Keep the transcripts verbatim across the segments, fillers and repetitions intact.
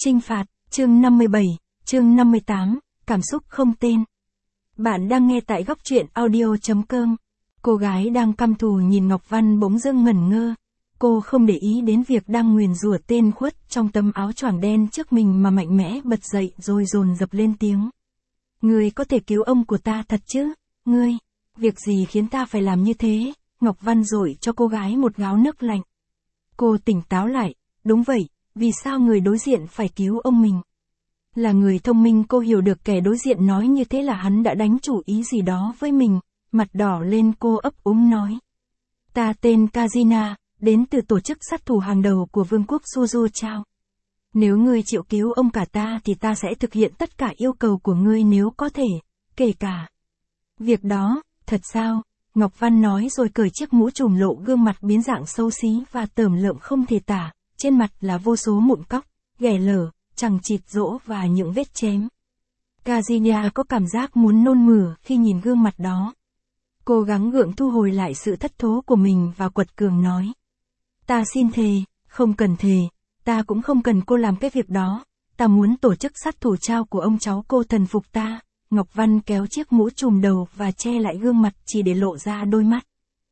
Chinh phạt, chương năm mươi bảy, chương năm mươi tám, cảm xúc không tên. Bạn đang nghe tại góc truyện audio chấm com. Cô gái đang căm thù nhìn Ngọc Văn bỗng dưng ngẩn ngơ. Cô không để ý đến việc đang nguyền rủa tên khuất trong tấm áo choàng đen trước mình mà mạnh mẽ bật dậy rồi dồn dập lên tiếng. Ngươi có thể cứu ông của ta thật chứ? Ngươi, việc gì khiến ta phải làm như thế? Ngọc Văn dội cho cô gái một gáo nước lạnh. Cô tỉnh táo lại, đúng vậy, vì sao người đối diện phải cứu ông mình? Là người thông minh cô hiểu được kẻ đối diện nói như thế là hắn đã đánh chủ ý gì đó với mình, mặt đỏ lên cô ấp úng nói. Ta tên Kazina, đến từ tổ chức sát thủ hàng đầu của vương quốc Suzu Chao. Nếu ngươi chịu cứu ông cả ta thì ta sẽ thực hiện tất cả yêu cầu của ngươi nếu có thể, kể cả. Việc đó, thật sao? Ngọc Văn nói rồi cởi chiếc mũ trùm lộ gương mặt biến dạng xấu xí và tởm lợm không thể tả, trên mặt là vô số mụn cóc, ghẻ lở, chằng chịt rỗ và những vết chém. Kazina có cảm giác muốn nôn mửa khi nhìn gương mặt đó. Cô gắng gượng thu hồi lại sự thất thố của mình và quật cường nói. Ta xin thề, không cần thề, ta cũng không cần cô làm cái việc đó, ta muốn tổ chức sát thủ Chao của ông cháu cô thần phục ta. Ngọc Văn kéo chiếc mũ trùm đầu và che lại gương mặt chỉ để lộ ra đôi mắt.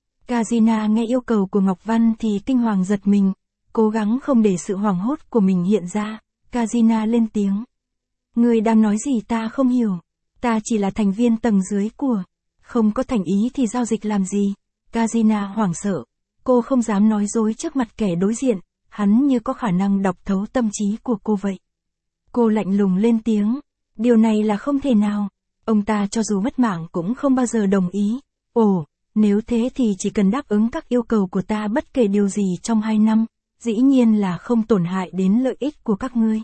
Kazina nghe yêu cầu của Ngọc Văn thì kinh hoàng giật mình, cố gắng không để sự hoảng hốt của mình hiện ra. Kazina lên tiếng. Người đang nói gì ta không hiểu, ta chỉ là thành viên tầng dưới của, không có thành ý thì giao dịch làm gì. Kazina hoảng sợ, cô không dám nói dối trước mặt kẻ đối diện, hắn như có khả năng đọc thấu tâm trí của cô vậy. Cô lạnh lùng lên tiếng. Điều này là không thể nào, ông ta cho dù mất mạng cũng không bao giờ đồng ý. Ồ, nếu thế thì chỉ cần đáp ứng các yêu cầu của ta bất kể điều gì trong hai năm, dĩ nhiên là không tổn hại đến lợi ích của các ngươi.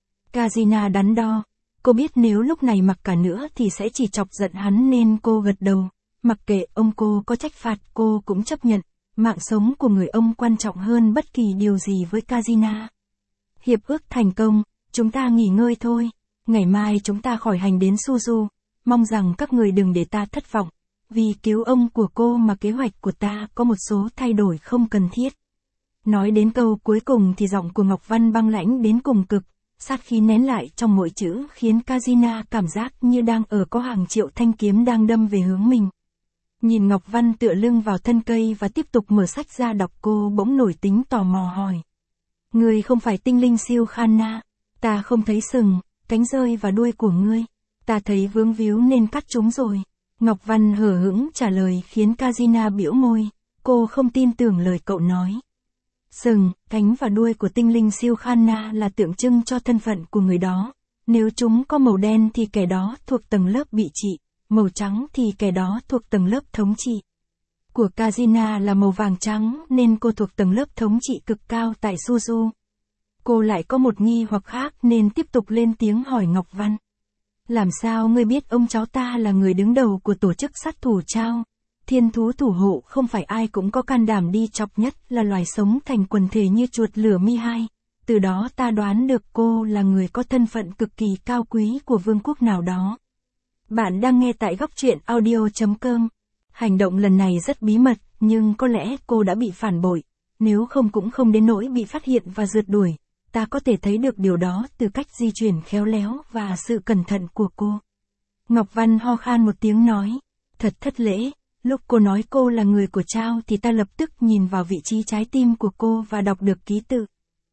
Kazina đắn đo, cô biết nếu lúc này mặc cả nữa thì sẽ chỉ chọc giận hắn nên cô gật đầu, mặc kệ ông cô có trách phạt cô cũng chấp nhận, mạng sống của người ông quan trọng hơn bất kỳ điều gì với Kazina. Hiệp ước thành công, chúng ta nghỉ ngơi thôi. Ngày mai chúng ta khỏi hành đến Suzu, mong rằng các người đừng để ta thất vọng, vì cứu ông của cô mà kế hoạch của ta có một số thay đổi không cần thiết. Nói đến câu cuối cùng thì giọng của Ngọc Văn băng lãnh đến cùng cực, sát khí nén lại trong mỗi chữ khiến Kazina cảm giác như đang ở có hàng triệu thanh kiếm đang đâm về hướng mình. Nhìn Ngọc Văn tựa lưng vào thân cây và tiếp tục mở sách ra đọc, cô bỗng nổi tính tò mò hỏi. Ngươi không phải tinh linh siêu Khanna, ta không thấy sừng, cánh rơi và đuôi của ngươi, ta thấy vướng víu nên cắt chúng rồi. Ngọc Văn hờ hững trả lời khiến Kazina bĩu môi, cô không tin tưởng lời cậu nói. Sừng, cánh và đuôi của tinh linh siêu Khanna là tượng trưng cho thân phận của người đó. Nếu chúng có màu đen thì kẻ đó thuộc tầng lớp bị trị, màu trắng thì kẻ đó thuộc tầng lớp thống trị. Của Kazina là màu vàng trắng nên cô thuộc tầng lớp thống trị cực cao tại Suzu. Cô lại có một nghi hoặc khác nên tiếp tục lên tiếng hỏi Ngọc Văn. Làm sao ngươi biết ông cháu ta là người đứng đầu của tổ chức sát thủ Chao? Thiên thú thủ hộ không phải ai cũng có can đảm đi chọc, nhất là loài sống thành quần thể như chuột lửa mi hai. Từ đó ta đoán được cô là người có thân phận cực kỳ cao quý của vương quốc nào đó. Bạn đang nghe tại góc truyện audio chấm com. Hành động lần này rất bí mật, nhưng có lẽ cô đã bị phản bội. Nếu không cũng không đến nỗi bị phát hiện và rượt đuổi. Ta có thể thấy được điều đó từ cách di chuyển khéo léo và sự cẩn thận của cô. Ngọc Văn ho khan một tiếng nói. Thật thất lễ, lúc cô nói cô là người của Chao thì ta lập tức nhìn vào vị trí trái tim của cô và đọc được ký tự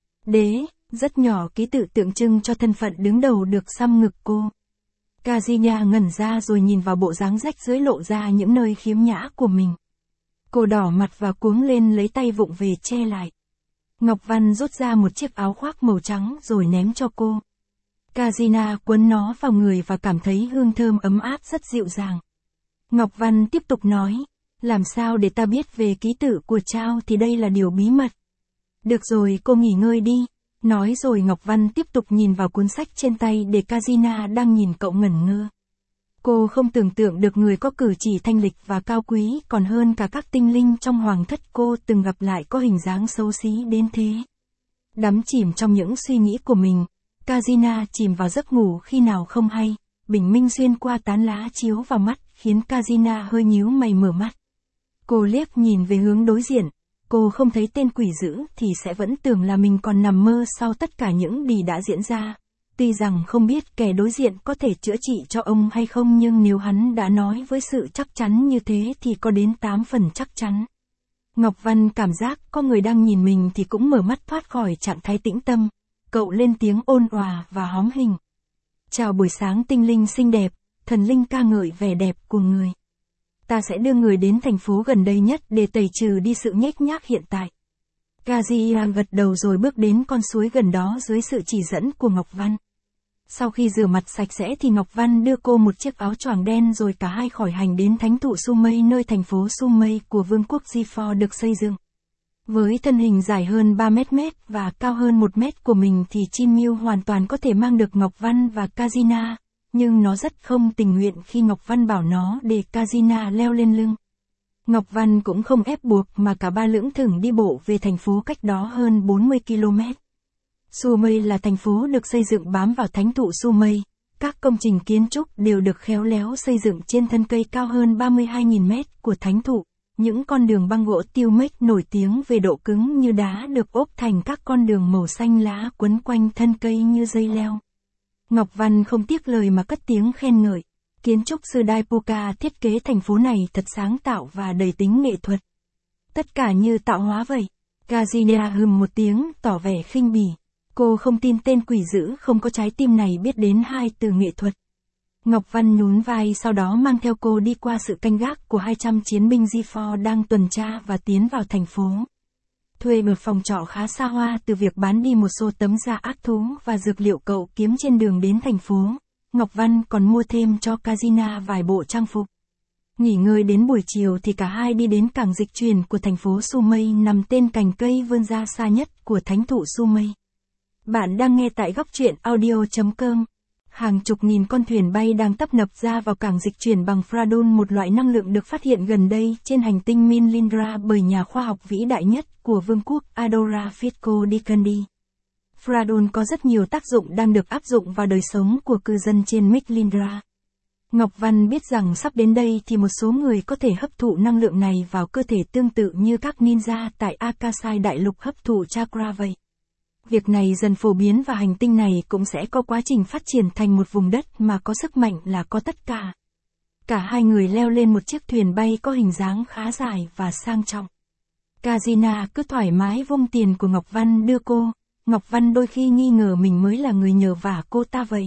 đế, rất nhỏ, ký tự tượng trưng cho thân phận đứng đầu được xăm ngực cô. Kazina ngẩn ra rồi nhìn vào bộ dáng rách rưới lộ ra những nơi khiếm nhã của mình. Cô đỏ mặt và cuống lên lấy tay vụng về che lại. Ngọc Văn rút ra một chiếc áo khoác màu trắng rồi ném cho cô. Kazina quấn nó vào người và cảm thấy hương thơm ấm áp rất dịu dàng. Ngọc Văn tiếp tục nói, làm sao để ta biết về ký tự của Chao thì đây là điều bí mật. Được rồi, cô nghỉ ngơi đi. Nói rồi Ngọc Văn tiếp tục nhìn vào cuốn sách trên tay để Kazina đang nhìn cậu ngẩn ngơ. Cô không tưởng tượng được người có cử chỉ thanh lịch và cao quý còn hơn cả các tinh linh trong hoàng thất cô từng gặp lại có hình dáng xấu xí đến thế. Đắm chìm trong những suy nghĩ của mình, Kazina chìm vào giấc ngủ khi nào không hay, bình minh xuyên qua tán lá chiếu vào mắt khiến Kazina hơi nhíu mày mở mắt. Cô liếc nhìn về hướng đối diện, cô không thấy tên quỷ dữ thì sẽ vẫn tưởng là mình còn nằm mơ sau tất cả những gì đã diễn ra. Tuy rằng không biết kẻ đối diện có thể chữa trị cho ông hay không, nhưng nếu hắn đã nói với sự chắc chắn như thế thì có đến tám phần chắc chắn. Ngọc Văn cảm giác có người đang nhìn mình thì cũng mở mắt thoát khỏi trạng thái tĩnh tâm. Cậu lên tiếng ôn hòa và hóm hình. Chào buổi sáng tinh linh xinh đẹp, thần linh ca ngợi vẻ đẹp của người. Ta sẽ đưa người đến thành phố gần đây nhất để tẩy trừ đi sự nhếch nhác hiện tại. Kazia gật đầu rồi bước đến con suối gần đó dưới sự chỉ dẫn của Ngọc Văn. Sau khi rửa mặt sạch sẽ thì Ngọc Văn đưa cô một chiếc áo choàng đen rồi cả hai khỏi hành đến thánh thụ Sumay, nơi thành phố Sumay của vương quốc Gifor được xây dựng. Với thân hình dài hơn ba mét và cao hơn một mét của mình thì chim Miu hoàn toàn có thể mang được Ngọc Văn và Kazina, nhưng nó rất không tình nguyện khi Ngọc Văn bảo nó để Kazina leo lên lưng. Ngọc Văn cũng không ép buộc mà cả ba lững thững đi bộ về thành phố cách đó hơn bốn mươi ki lô mét. Sumay là thành phố được xây dựng bám vào thánh thụ Sumay. Các công trình kiến trúc đều được khéo léo xây dựng trên thân cây cao hơn ba mươi hai nghìn mét của thánh thụ. Những con đường băng gỗ tiêu mếch nổi tiếng về độ cứng như đá được ốp thành các con đường màu xanh lá quấn quanh thân cây như dây leo. Ngọc Văn không tiếc lời mà cất tiếng khen ngợi. Kiến trúc sư Daipuka thiết kế thành phố này thật sáng tạo và đầy tính nghệ thuật. Tất cả như tạo hóa vậy. Kazina hừm một tiếng, tỏ vẻ khinh bỉ. Cô không tin tên quỷ dữ không có trái tim này biết đến hai từ nghệ thuật. Ngọc Văn nhún vai, sau đó mang theo cô đi qua sự canh gác của hai trăm chiến binh Gifor đang tuần tra và tiến vào thành phố. Thuê một phòng trọ khá xa hoa từ việc bán đi một số tấm da ác thú và dược liệu cậu kiếm trên đường đến thành phố. Ngọc Văn còn mua thêm cho Kazina vài bộ trang phục. Nghỉ ngơi đến buổi chiều thì cả hai đi đến cảng dịch chuyển của thành phố Sumay nằm tên cành cây vươn ra xa nhất của thánh thụ Sumay. Bạn đang nghe tại góc truyện audio chấm com. Hàng chục nghìn con thuyền bay đang tấp nập ra vào cảng dịch chuyển bằng Fradon, một loại năng lượng được phát hiện gần đây trên hành tinh Milindra bởi nhà khoa học vĩ đại nhất của vương quốc Adora Fitco Dikandi. Fradon có rất nhiều tác dụng đang được áp dụng vào đời sống của cư dân trên Milindra. Ngọc Văn biết rằng sắp đến đây thì một số người có thể hấp thụ năng lượng này vào cơ thể tương tự như các ninja tại Akasai đại lục hấp thụ chakra vậy. Việc này dần phổ biến và hành tinh này cũng sẽ có quá trình phát triển thành một vùng đất mà có sức mạnh là có tất cả. Cả hai người leo lên một chiếc thuyền bay có hình dáng khá dài và sang trọng. Kazina cứ thoải mái vung tiền của Ngọc Văn đưa cô. Ngọc Văn đôi khi nghi ngờ mình mới là người nhờ vả cô ta vậy.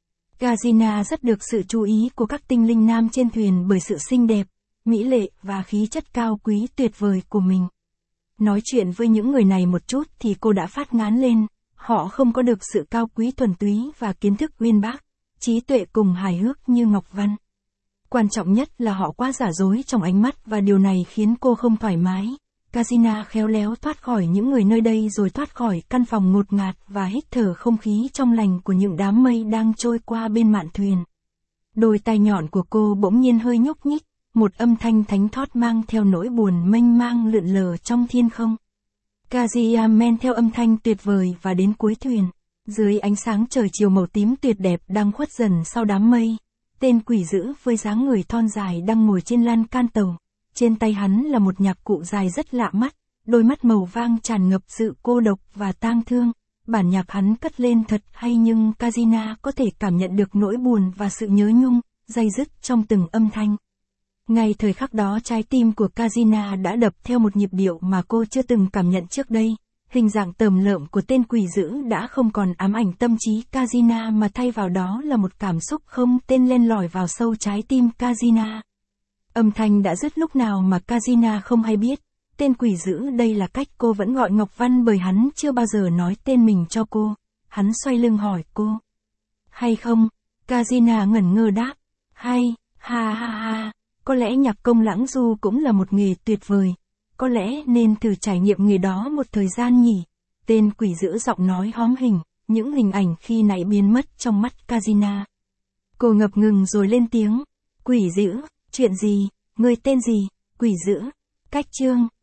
Kazina rất được sự chú ý của các tinh linh nam trên thuyền bởi sự xinh đẹp, mỹ lệ và khí chất cao quý tuyệt vời của mình. Nói chuyện với những người này một chút thì cô đã phát ngán lên, họ không có được sự cao quý thuần túy và kiến thức uyên bác, trí tuệ cùng hài hước như Ngọc Văn. Quan trọng nhất là họ quá giả dối trong ánh mắt và điều này khiến cô không thoải mái. Kazina khéo léo thoát khỏi những người nơi đây rồi thoát khỏi căn phòng ngột ngạt và hít thở không khí trong lành của những đám mây đang trôi qua bên mạn thuyền. Đôi tai nhọn của cô bỗng nhiên hơi nhúc nhích. Một âm thanh thánh thót mang theo nỗi buồn mênh mang lượn lờ trong thiên không. Kazia men theo âm thanh tuyệt vời và đến cuối thuyền. Dưới ánh sáng trời chiều màu tím tuyệt đẹp đang khuất dần sau đám mây. Tên quỷ dữ với dáng người thon dài đang ngồi trên lan can tàu. Trên tay hắn là một nhạc cụ dài rất lạ mắt. Đôi mắt màu vàng tràn ngập sự cô độc và tang thương. Bản nhạc hắn cất lên thật hay nhưng Kazina có thể cảm nhận được nỗi buồn và sự nhớ nhung, day dứt trong từng âm thanh. Ngay thời khắc đó trái tim của Kazina đã đập theo một nhịp điệu mà cô chưa từng cảm nhận trước đây. Hình dạng tởm lợm của tên quỷ dữ đã không còn ám ảnh tâm trí Kazina mà thay vào đó là một cảm xúc không tên len lỏi vào sâu trái tim Kazina. Âm thanh đã dứt lúc nào mà Kazina không hay biết. Tên quỷ dữ đây là cách cô vẫn gọi Ngọc Văn bởi hắn chưa bao giờ nói tên mình cho cô. Hắn xoay lưng hỏi cô. Hay không? Kazina ngẩn ngơ đáp. Hay, ha ha ha. Có lẽ nhạc công lãng du cũng là một nghề tuyệt vời. Có lẽ nên thử trải nghiệm nghề đó một thời gian nhỉ. Tên quỷ dữ giọng nói hóm hình, những hình ảnh khi nãy biến mất trong mắt Kazina. Cô ngập ngừng rồi lên tiếng. Quỷ dữ, chuyện gì, người tên gì, quỷ dữ, cách chương.